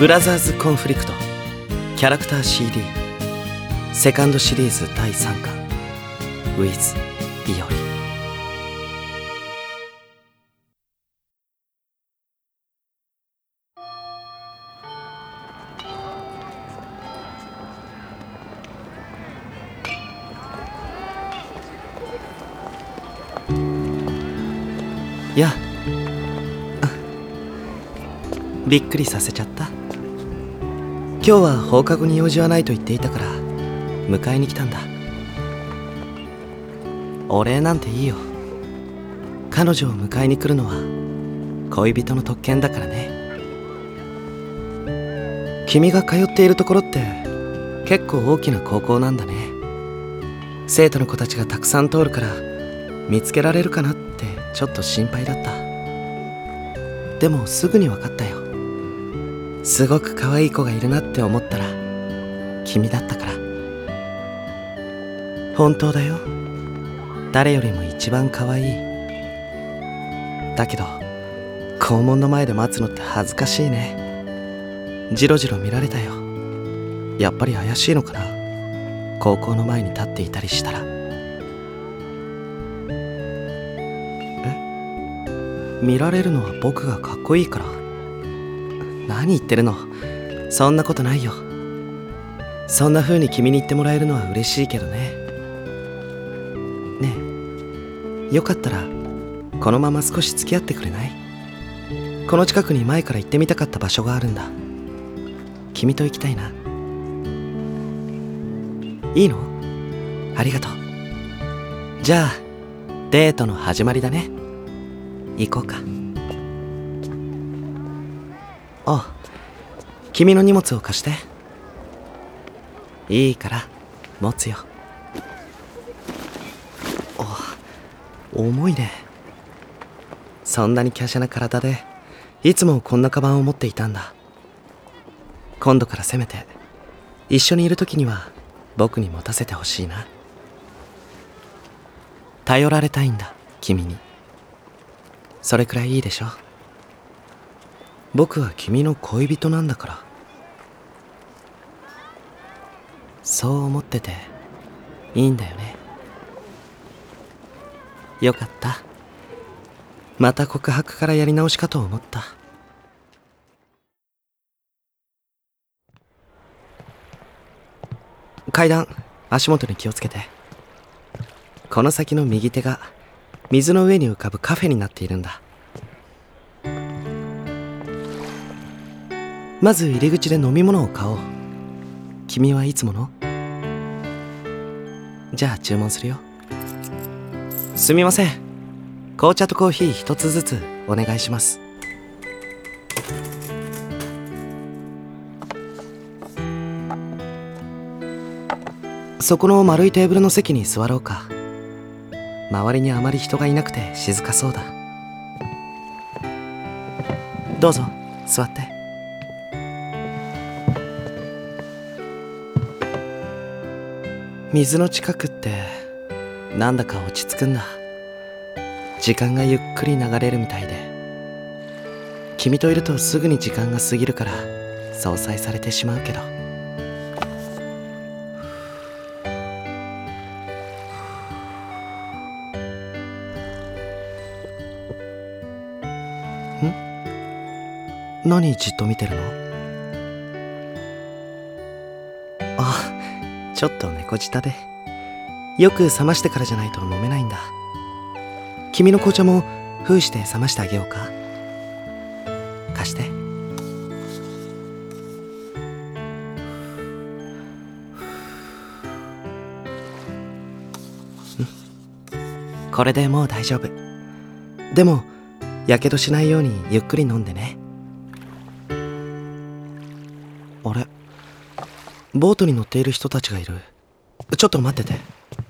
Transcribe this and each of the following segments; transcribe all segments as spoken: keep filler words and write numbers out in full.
ブラザーズ・コンフリクトキャラクター シーディー セカンドシリーズだいさんかん with いおり。やあ、びっくりさせちゃった。今日は放課後に用事はないと言っていたから迎えに来たんだ。お礼なんていいよ。彼女を迎えに来るのは恋人の特権だからね。君が通っているところって結構大きな高校なんだね。生徒の子たちがたくさん通るから見つけられるかなってちょっと心配だった。でもすぐに分かったよ。すごく可愛い子がいるなって思ったら君だったから。本当だよ。誰よりも一番可愛い。だけど校門の前で待つのって恥ずかしいね。じろじろ見られたよ。やっぱり怪しいのかな、高校の前に立っていたりしたら。え、見られるのは僕がかっこいいから？何言ってるの。そんなことないよ。そんな風に君に言ってもらえるのは嬉しいけどね。ねえ、よかったらこのまま少し付き合ってくれない？この近くに前から行ってみたかった場所があるんだ。君と行きたいな。いいの？ありがとう。じゃあデートの始まりだね。行こうか。あ、君の荷物を貸して。いいから持つよ。あ、重いね。そんなに華奢な体でいつもこんなカバンを持っていたんだ。今度からせめて一緒にいる時には僕に持たせてほしいな。頼られたいんだ、君に。それくらいいいでしょ。僕は君の恋人なんだから。そう思ってていいんだよね。よかった。また告白からやり直しかと思った。階段、足元に気をつけて。この先の右手が水の上に浮かぶカフェになっているんだ。まず入り口で飲み物を買おう。君はいつもの？じゃあ注文するよ。すみません、紅茶とコーヒー一つずつお願いします。そこの丸いテーブルの席に座ろうか。周りにあまり人がいなくて静かそうだ。どうぞ座って。水の近くってなんだか落ち着くんだ。時間がゆっくり流れるみたいで。君といるとすぐに時間が過ぎるから相殺されてしまうけど。ん？何じっと見てるの？あ、ちょっと猫舌で。よく冷ましてからじゃないと飲めないんだ。君の紅茶も封して冷ましてあげようか。貸して。これでもう大丈夫。でもやけどしないようにゆっくり飲んでね。あれ、ボートに乗っている人たちがいる。ちょっと待ってて。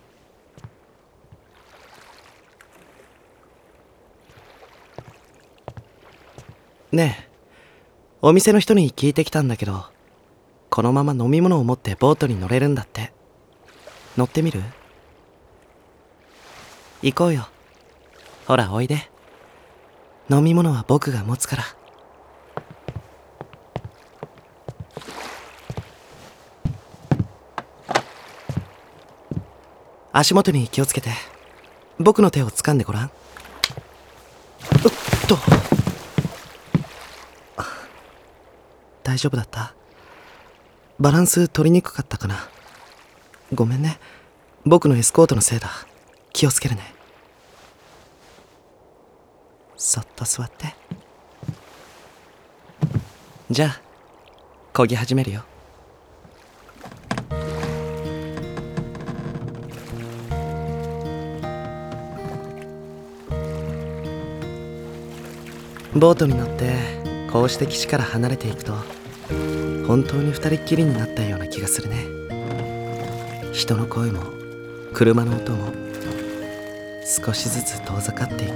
ねえ、お店の人に聞いてきたんだけど、このまま飲み物を持ってボートに乗れるんだって。乗ってみる？行こうよ。ほらおいで。飲み物は僕が持つから。 足元に気をつけて。僕の手を掴んでごらん。うっと。大丈夫だった？バランス取りにくかったかな。ごめんね。僕のエスコートのせいだ。気をつけるね。そっと座って。じゃあ漕ぎ始めるよ。ボートに乗ってこうして岸から離れていくと本当に二人っきりになったような気がするね。人の声も車の音も少しずつ遠ざかっていく。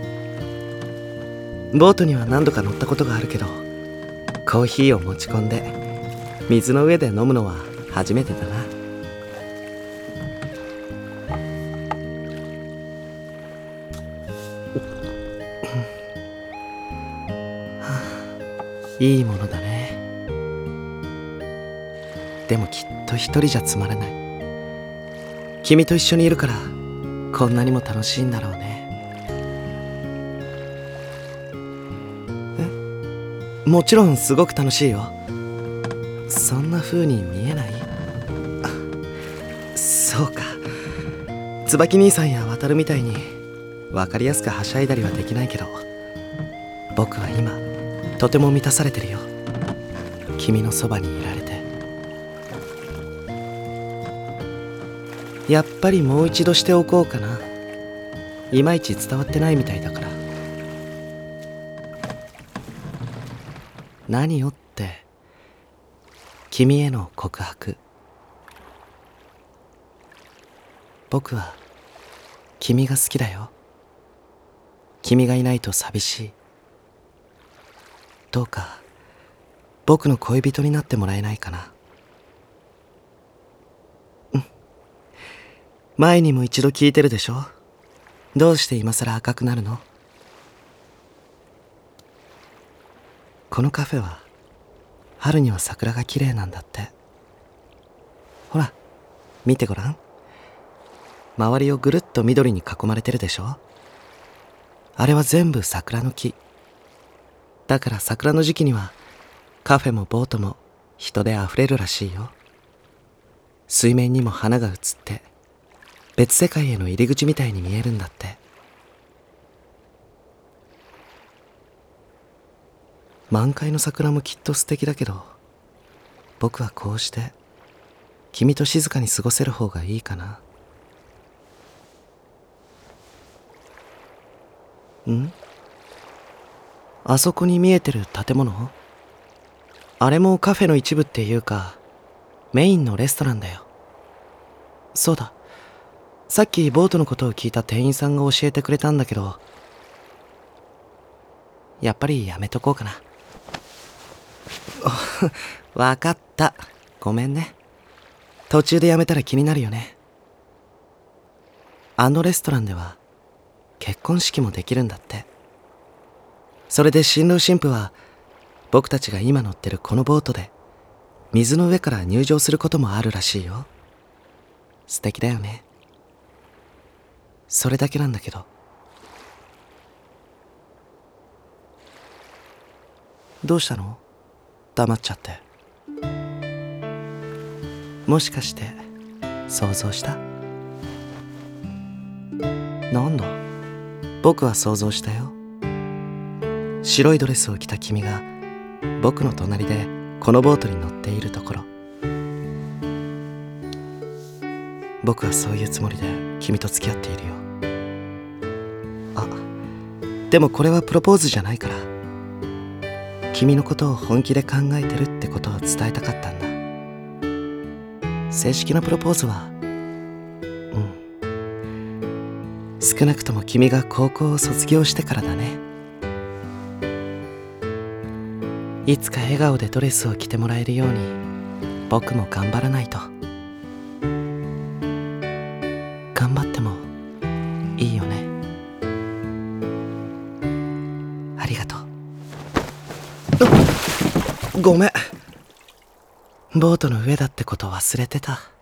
ボートには何度か乗ったことがあるけど、コーヒーを持ち込んで水の上で飲むのは初めてだな。いいものだね。でもきっと一人じゃつまらない。君と一緒にいるからこんなにも楽しいんだろうね。え、もちろんすごく楽しいよ。そんな風に見えない？あ、そうか。椿兄さんや渡るみたいに分かりやすくはしゃいだりはできないけど、僕は今とても満たされてるよ。君のそばにいられて。やっぱりもう一度しておこうかな。いまいち伝わってないみたいだから。何よって、君への告白。僕は君が好きだよ。君がいないと寂しい。どうか僕の恋人になってもらえないかな。うん。前にも一度聞いてるでしょ。どうして今さら赤くなるの？このカフェは春には桜が綺麗なんだって。ほら見てごらん。周りをぐるっと緑に囲まれてるでしょ。あれは全部桜の木だから、桜の時期にはカフェもボートも人であふれるらしいよ。水面にも花が映って別世界への入り口みたいに見えるんだって。満開の桜もきっと素敵だけど、僕はこうして君と静かに過ごせる方がいいかな。ん？あそこに見えてる建物？あれもカフェの一部っていうかメインのレストランだよ。そうだ、さっきボートのことを聞いた店員さんが教えてくれたんだけど、やっぱりやめとこうかな。わかった。ごめんね。途中でやめたら気になるよね。あのレストランでは結婚式もできるんだって。それで新郎新婦は僕たちが今乗ってるこのボートで水の上から入場することもあるらしいよ。素敵だよね。それだけなんだけど。どうしたの？黙っちゃって。もしかして想像した？なんだ、僕は想像したよ。白いドレスを着た君が僕の隣でこのボートに乗っているところ。僕はそういうつもりで君と付き合っているよ。あ、でもこれはプロポーズじゃないから、君のことを本気で考えてるってことを伝えたかったんだ。正式なプロポーズは、うん、少なくとも君が高校を卒業してからだね。いつか笑顔でドレスを着てもらえるように僕も頑張らないと。頑張ってもいいよね。ありがとう。ごめん、ボートの上だってこと忘れてた。